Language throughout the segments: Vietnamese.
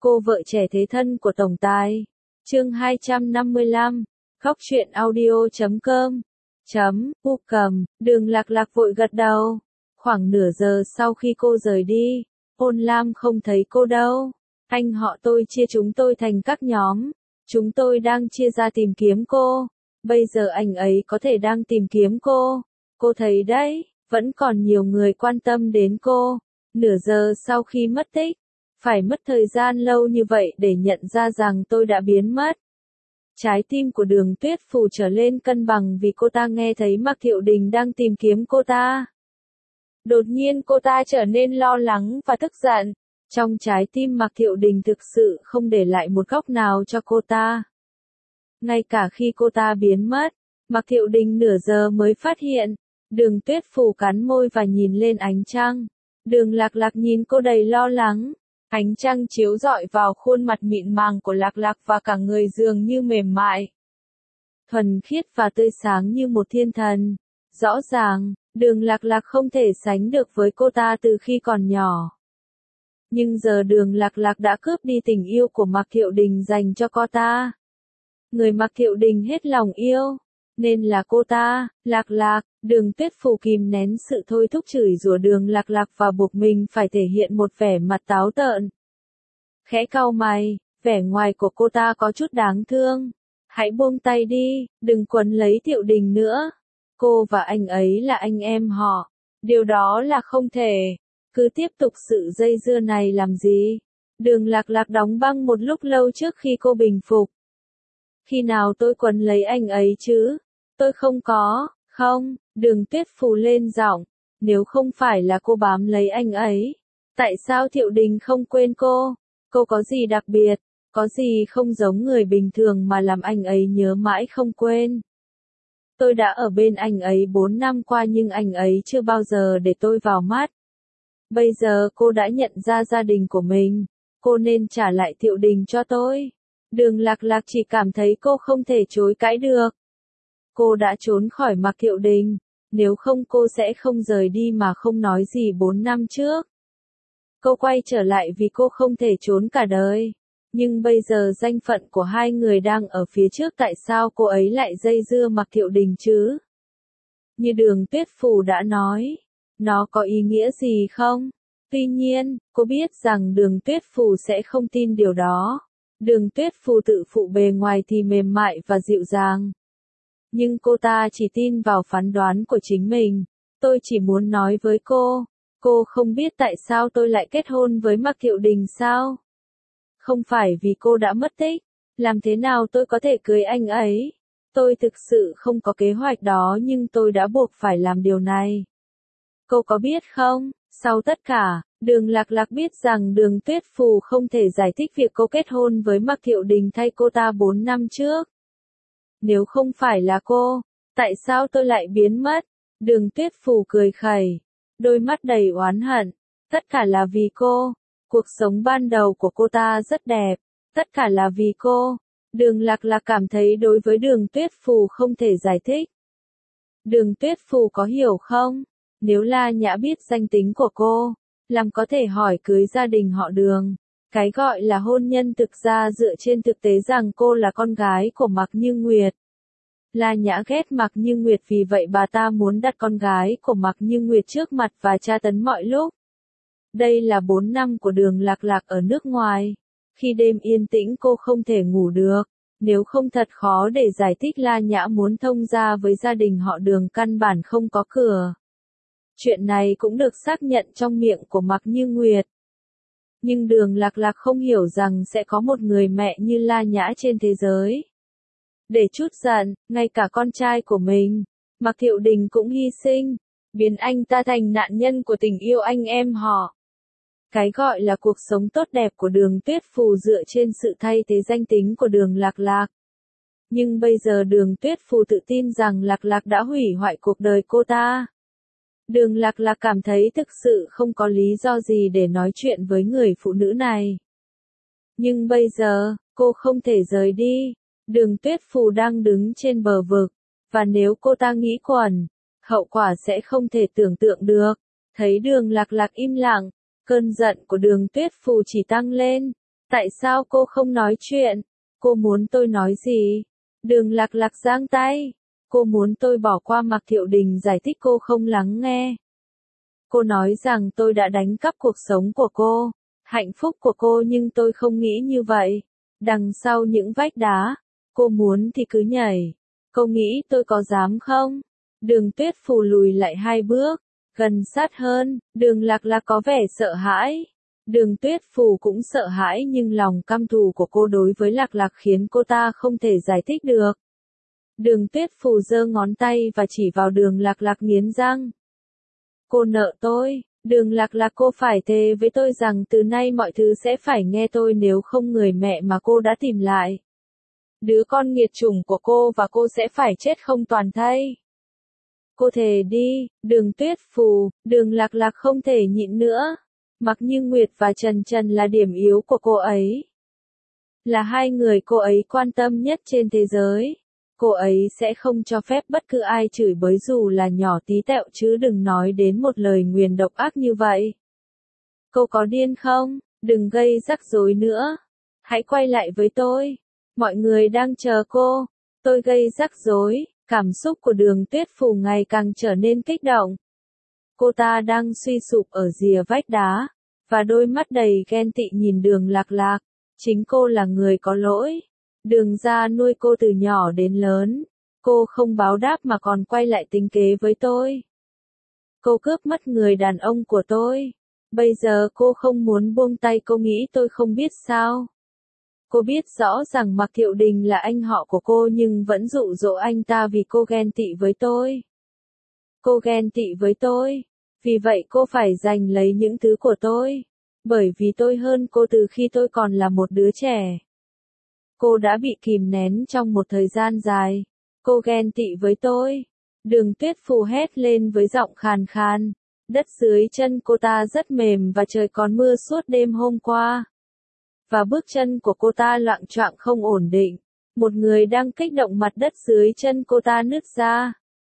Cô vợ trẻ thế thân của tổng tài. Chương 255. Khóc chuyện audio.com. U cầm, Đường Lạc Lạc vội gật đầu. Khoảng nửa giờ sau khi cô rời đi, Ôn Lam không thấy cô đâu. Anh họ tôi chia chúng tôi thành các nhóm. Chúng tôi đang chia ra tìm kiếm cô. Bây giờ anh ấy có thể đang tìm kiếm cô. Cô thấy đấy, vẫn còn nhiều người quan tâm đến cô. Nửa giờ sau khi mất tích, phải mất thời gian lâu như vậy để nhận ra rằng tôi đã biến mất. Trái tim của Đường Tuyết Phù trở lên cân bằng vì cô ta nghe thấy Mạc Thiệu Đình đang tìm kiếm cô ta. Đột nhiên cô ta trở nên lo lắng và tức giận. Trong trái tim Mạc Thiệu Đình thực sự không để lại một góc nào cho cô ta. Ngay cả khi cô ta biến mất, Mạc Thiệu Đình nửa giờ mới phát hiện. Đường Tuyết Phù cắn môi và nhìn lên ánh trăng. Đường Lạc Lạc nhìn cô đầy lo lắng. Ánh trăng chiếu rọi vào khuôn mặt mịn màng của Lạc Lạc và cả người dường như mềm mại, thuần khiết và tươi sáng như một thiên thần. Rõ ràng, Đường Lạc Lạc không thể sánh được với cô ta từ khi còn nhỏ. Nhưng giờ Đường Lạc Lạc đã cướp đi tình yêu của Mạc Thiệu Đình dành cho cô ta. Người Mạc Thiệu Đình hết lòng yêu, nên là cô ta. Lạc Lạc. Đường Tuyết Phù kìm nén sự thôi thúc chửi rủa Đường Lạc Lạc và buộc mình phải thể hiện một vẻ mặt táo tợn. Khẽ cau mày, vẻ ngoài của cô ta có chút đáng thương. Hãy buông tay đi, đừng quấn lấy Thiệu Đình nữa. Cô và anh ấy là anh em họ. Điều đó là không thể. Cứ tiếp tục sự dây dưa này làm gì? Đường Lạc Lạc đóng băng một lúc lâu trước khi cô bình phục. Khi nào tôi quấn lấy anh ấy chứ? Tôi không có. Không, Đường Tuyết Phù lên giọng, nếu không phải là cô bám lấy anh ấy, tại sao Thiệu Đình không quên cô? Cô có gì đặc biệt, có gì không giống người bình thường mà làm anh ấy nhớ mãi không quên? Tôi đã ở bên anh ấy 4 năm qua nhưng anh ấy chưa bao giờ để tôi vào mắt. Bây giờ cô đã nhận ra gia đình của mình, cô nên trả lại Thiệu Đình cho tôi. Đường Lạc Lạc chỉ cảm thấy cô không thể chối cãi được. Cô đã trốn khỏi Mạc Thiệu Đình, nếu không cô sẽ không rời đi mà không nói gì 4 năm trước. Cô quay trở lại vì cô không thể trốn cả đời. Nhưng bây giờ danh phận của hai người đang ở phía trước, tại sao cô ấy lại dây dưa Mạc Thiệu Đình chứ? Như Đường Tuyết Phù đã nói, nó có ý nghĩa gì không? Tuy nhiên, cô biết rằng Đường Tuyết Phù sẽ không tin điều đó. Đường Tuyết Phù tự phụ bề ngoài thì mềm mại và dịu dàng. Nhưng cô ta chỉ tin vào phán đoán của chính mình. Tôi chỉ muốn nói với cô không biết tại sao tôi lại kết hôn với Mạc Thiệu Đình sao? Không phải vì cô đã mất tích, làm thế nào tôi có thể cưới anh ấy? Tôi thực sự không có kế hoạch đó nhưng tôi đã buộc phải làm điều này. Cô có biết không, sau tất cả, Đường Lạc Lạc biết rằng Đường Tuyết Phù không thể giải thích việc cô kết hôn với Mạc Thiệu Đình thay cô ta 4 năm trước. Nếu không phải là cô, tại sao tôi lại biến mất? Đường Tuyết Phù cười khẩy, đôi mắt đầy oán hận. Tất cả là vì cô. Cuộc sống ban đầu của cô ta rất đẹp. Tất cả là vì cô. Đường Lạc Lạc cảm thấy đối với Đường Tuyết Phù không thể giải thích. Đường Tuyết Phù có hiểu không? Nếu La Nhã biết danh tính của cô, làm có thể hỏi cưới gia đình họ Đường. Cái gọi là hôn nhân thực ra dựa trên thực tế rằng cô là con gái của Mạc Như Nguyệt. La Nhã ghét Mạc Như Nguyệt vì vậy bà ta muốn đặt con gái của Mạc Như Nguyệt trước mặt và tra tấn mọi lúc. Đây là 4 năm của Đường Lạc Lạc ở nước ngoài. Khi đêm yên tĩnh cô không thể ngủ được. Nếu không thật khó để giải thích La Nhã muốn thông gia với gia đình họ Đường căn bản không có cửa. Chuyện này cũng được xác nhận trong miệng của Mạc Như Nguyệt. Nhưng Đường Lạc Lạc không hiểu rằng sẽ có một người mẹ như La Nhã trên thế giới. Để chút giận, ngay cả con trai của mình, Mạc Thiệu Đình cũng hy sinh, biến anh ta thành nạn nhân của tình yêu anh em họ. Cái gọi là cuộc sống tốt đẹp của Đường Tuyết Phù dựa trên sự thay thế danh tính của Đường Lạc Lạc. Nhưng bây giờ Đường Tuyết Phù tự tin rằng Lạc Lạc đã hủy hoại cuộc đời cô ta. Đường Lạc Lạc cảm thấy thực sự không có lý do gì để nói chuyện với người phụ nữ này. Nhưng bây giờ, cô không thể rời đi. Đường Tuyết Phù đang đứng trên bờ vực, và nếu cô ta nghĩ quẩn, hậu quả sẽ không thể tưởng tượng được. Thấy Đường Lạc Lạc im lặng, cơn giận của Đường Tuyết Phù chỉ tăng lên. Tại sao cô không nói chuyện? Cô muốn tôi nói gì? Đường Lạc Lạc giang tay. Cô muốn tôi bỏ qua Mạc Thiệu Đình giải thích, cô không lắng nghe. Cô nói rằng tôi đã đánh cắp cuộc sống của cô, hạnh phúc của cô, nhưng tôi không nghĩ như vậy. Đằng sau những vách đá, cô muốn thì cứ nhảy. Cô nghĩ tôi có dám không? Đường Tuyết Phù lùi lại 2 bước, gần sát hơn, Đường Lạc Lạc có vẻ sợ hãi. Đường Tuyết Phù cũng sợ hãi, nhưng lòng căm thù của cô đối với Lạc Lạc khiến cô ta không thể giải thích được. Đường Tuyết Phù giơ ngón tay và chỉ vào Đường Lạc Lạc nghiến răng. Cô nợ tôi, Đường Lạc Lạc, cô phải thề với tôi rằng từ nay mọi thứ sẽ phải nghe tôi, nếu không người mẹ mà cô đã tìm lại. Đứa con nghiệt chủng của cô và cô sẽ phải chết không toàn thây. Cô thề đi, Đường Tuyết Phù. Đường Lạc Lạc không thể nhịn nữa. Mặc Như Nguyệt và Trần Trần là điểm yếu của cô ấy. Là 2 người cô ấy quan tâm nhất trên thế giới. Cô ấy sẽ không cho phép bất cứ ai chửi bới dù là nhỏ tí tẹo, chứ đừng nói đến một lời nguyền độc ác như vậy. Cô có điên không? Đừng gây rắc rối nữa. Hãy quay lại với tôi. Mọi người đang chờ cô. Tôi gây rắc rối. Cảm xúc của Đường Tuyết Phù ngày càng trở nên kích động. Cô ta đang suy sụp ở rìa vách đá, và đôi mắt đầy ghen tị nhìn Đường Lạc Lạc. Chính cô là người có lỗi. Đường gia nuôi cô từ nhỏ đến lớn. Cô không báo đáp mà còn quay lại tính kế với tôi. Cô cướp mất người đàn ông của tôi. Bây giờ cô không muốn buông tay, cô nghĩ tôi không biết sao? Cô biết rõ rằng Mạc Thiệu Đình là anh họ của cô, nhưng vẫn dụ dỗ anh ta vì cô ghen tị với tôi. Cô ghen tị với tôi. Vì vậy cô phải giành lấy những thứ của tôi. Bởi vì tôi hơn cô từ khi tôi còn là một đứa trẻ. Cô đã bị kìm nén trong một thời gian dài. Cô ghen tị với tôi. Đường Tuyết Phù hét lên với giọng khàn khàn. Đất dưới chân cô ta rất mềm và trời còn mưa suốt đêm hôm qua. Và bước chân của cô ta loạng choạng không ổn định. Một người đang kích động, mặt đất dưới chân cô ta nứt ra,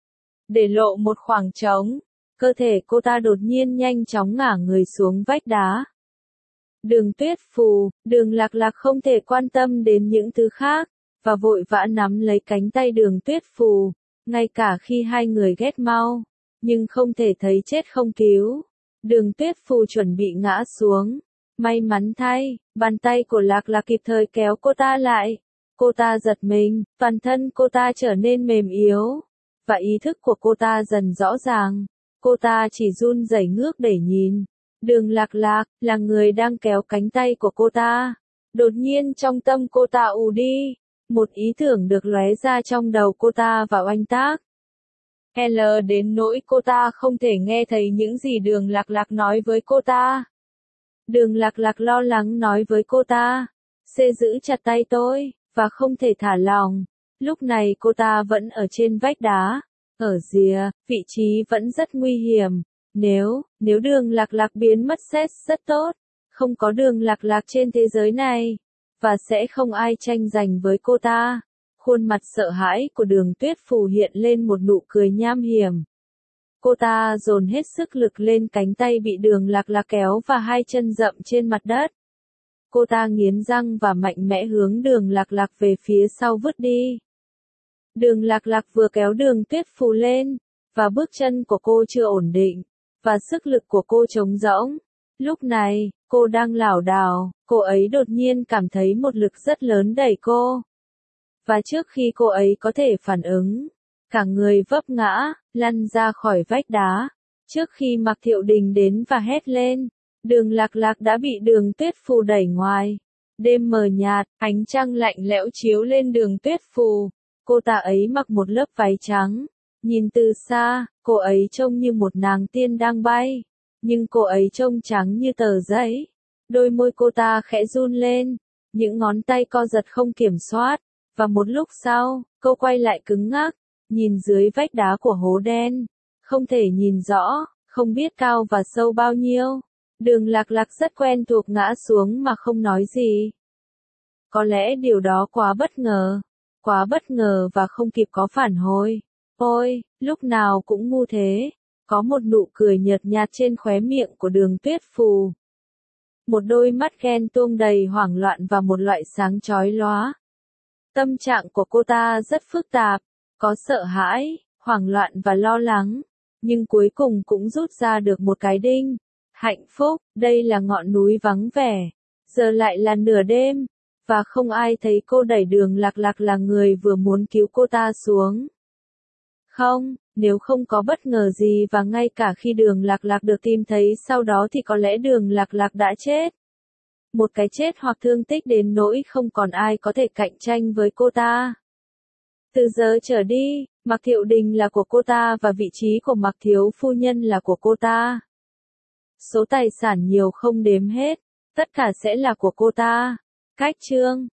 để lộ một khoảng trống. Cơ thể cô ta đột nhiên nhanh chóng ngả người xuống vách đá. Đường Tuyết Phù, Đường Lạc Lạc không thể quan tâm đến những thứ khác, và vội vã nắm lấy cánh tay Đường Tuyết Phù, ngay cả khi 2 người ghét mau, nhưng không thể thấy chết không cứu. Đường Tuyết Phù chuẩn bị ngã xuống. May mắn thay, bàn tay của Lạc Lạc kịp thời kéo cô ta lại. Cô ta giật mình, toàn thân cô ta trở nên mềm yếu, và ý thức của cô ta dần rõ ràng. Cô ta chỉ run rẩy ngước để nhìn. Đường Lạc Lạc là người đang kéo cánh tay của cô ta. Đột nhiên trong tâm cô ta ù đi. Một ý tưởng được lóe ra trong đầu cô ta và oanh tác. L đến nỗi cô ta không thể nghe thấy những gì Đường Lạc Lạc nói với cô ta. Đường Lạc Lạc lo lắng nói với cô ta. Xê giữ chặt tay tôi, và không thể thả lỏng. Lúc này cô ta vẫn ở trên vách đá. Ở rìa, vị trí vẫn rất nguy hiểm. Nếu Đường Lạc Lạc biến mất sẽ rất tốt. Không có Đường Lạc Lạc trên thế giới này. Và sẽ không ai tranh giành với cô ta. Khuôn mặt sợ hãi của Đường Tuyết Phù hiện lên một nụ cười nham hiểm. Cô ta dồn hết sức lực lên cánh tay bị Đường Lạc Lạc kéo và 2 chân dậm trên mặt đất. Cô ta nghiến răng và mạnh mẽ hướng Đường Lạc Lạc về phía sau vứt đi. Đường Lạc Lạc vừa kéo Đường Tuyết Phù lên, và bước chân của cô chưa ổn định, và sức lực của cô trống rỗng. Lúc này, cô đang lảo đảo, cô ấy đột nhiên cảm thấy một lực rất lớn đẩy cô. Và trước khi cô ấy có thể phản ứng, cả người vấp ngã, lăn ra khỏi vách đá. Trước khi Mạc Thiệu Đình đến và hét lên, Đường Lạc Lạc đã bị Đường Tuyết Phù đẩy ngoài. Đêm mờ nhạt, ánh trăng lạnh lẽo chiếu lên Đường Tuyết Phù. Cô ta ấy mặc một lớp váy trắng. Nhìn từ xa, cô ấy trông như một nàng tiên đang bay. Nhưng cô ấy trông trắng như tờ giấy. Đôi môi cô ta khẽ run lên. Những ngón tay co giật không kiểm soát. Và một lúc sau, cô quay lại cứng ngắc. Nhìn dưới vách đá của hố đen. Không thể nhìn rõ, không biết cao và sâu bao nhiêu. Đường Lạc Lạc rất quen thuộc ngã xuống mà không nói gì. Có lẽ điều đó quá bất ngờ và không kịp có phản hồi. Ôi, lúc nào cũng ngu thế. Có một nụ cười nhợt nhạt trên khóe miệng của Đường Tuyết Phù. một đôi mắt ghen tuông đầy hoảng loạn và một loại sáng chói lóa. Tâm trạng của cô ta rất phức tạp, có sợ hãi, hoảng loạn và lo lắng, nhưng cuối cùng cũng rút ra được một cái đinh. Hạnh phúc, đây là ngọn núi vắng vẻ, giờ lại là nửa đêm, và không ai thấy cô đẩy Đường Lạc Lạc là người vừa muốn cứu cô ta xuống. Không, nếu không có bất ngờ gì và ngay cả khi Đường Lạc Lạc được tìm thấy sau đó thì có lẽ Đường Lạc Lạc đã chết. Một cái chết hoặc thương tích đến nỗi không còn ai có thể cạnh tranh với cô ta. Từ giờ trở đi, Mạc Thiệu Đình là của cô ta và vị trí của Mạc Thiếu Phu Nhân là của cô ta. Số tài sản nhiều không đếm hết, tất cả sẽ là của cô ta. Cách chương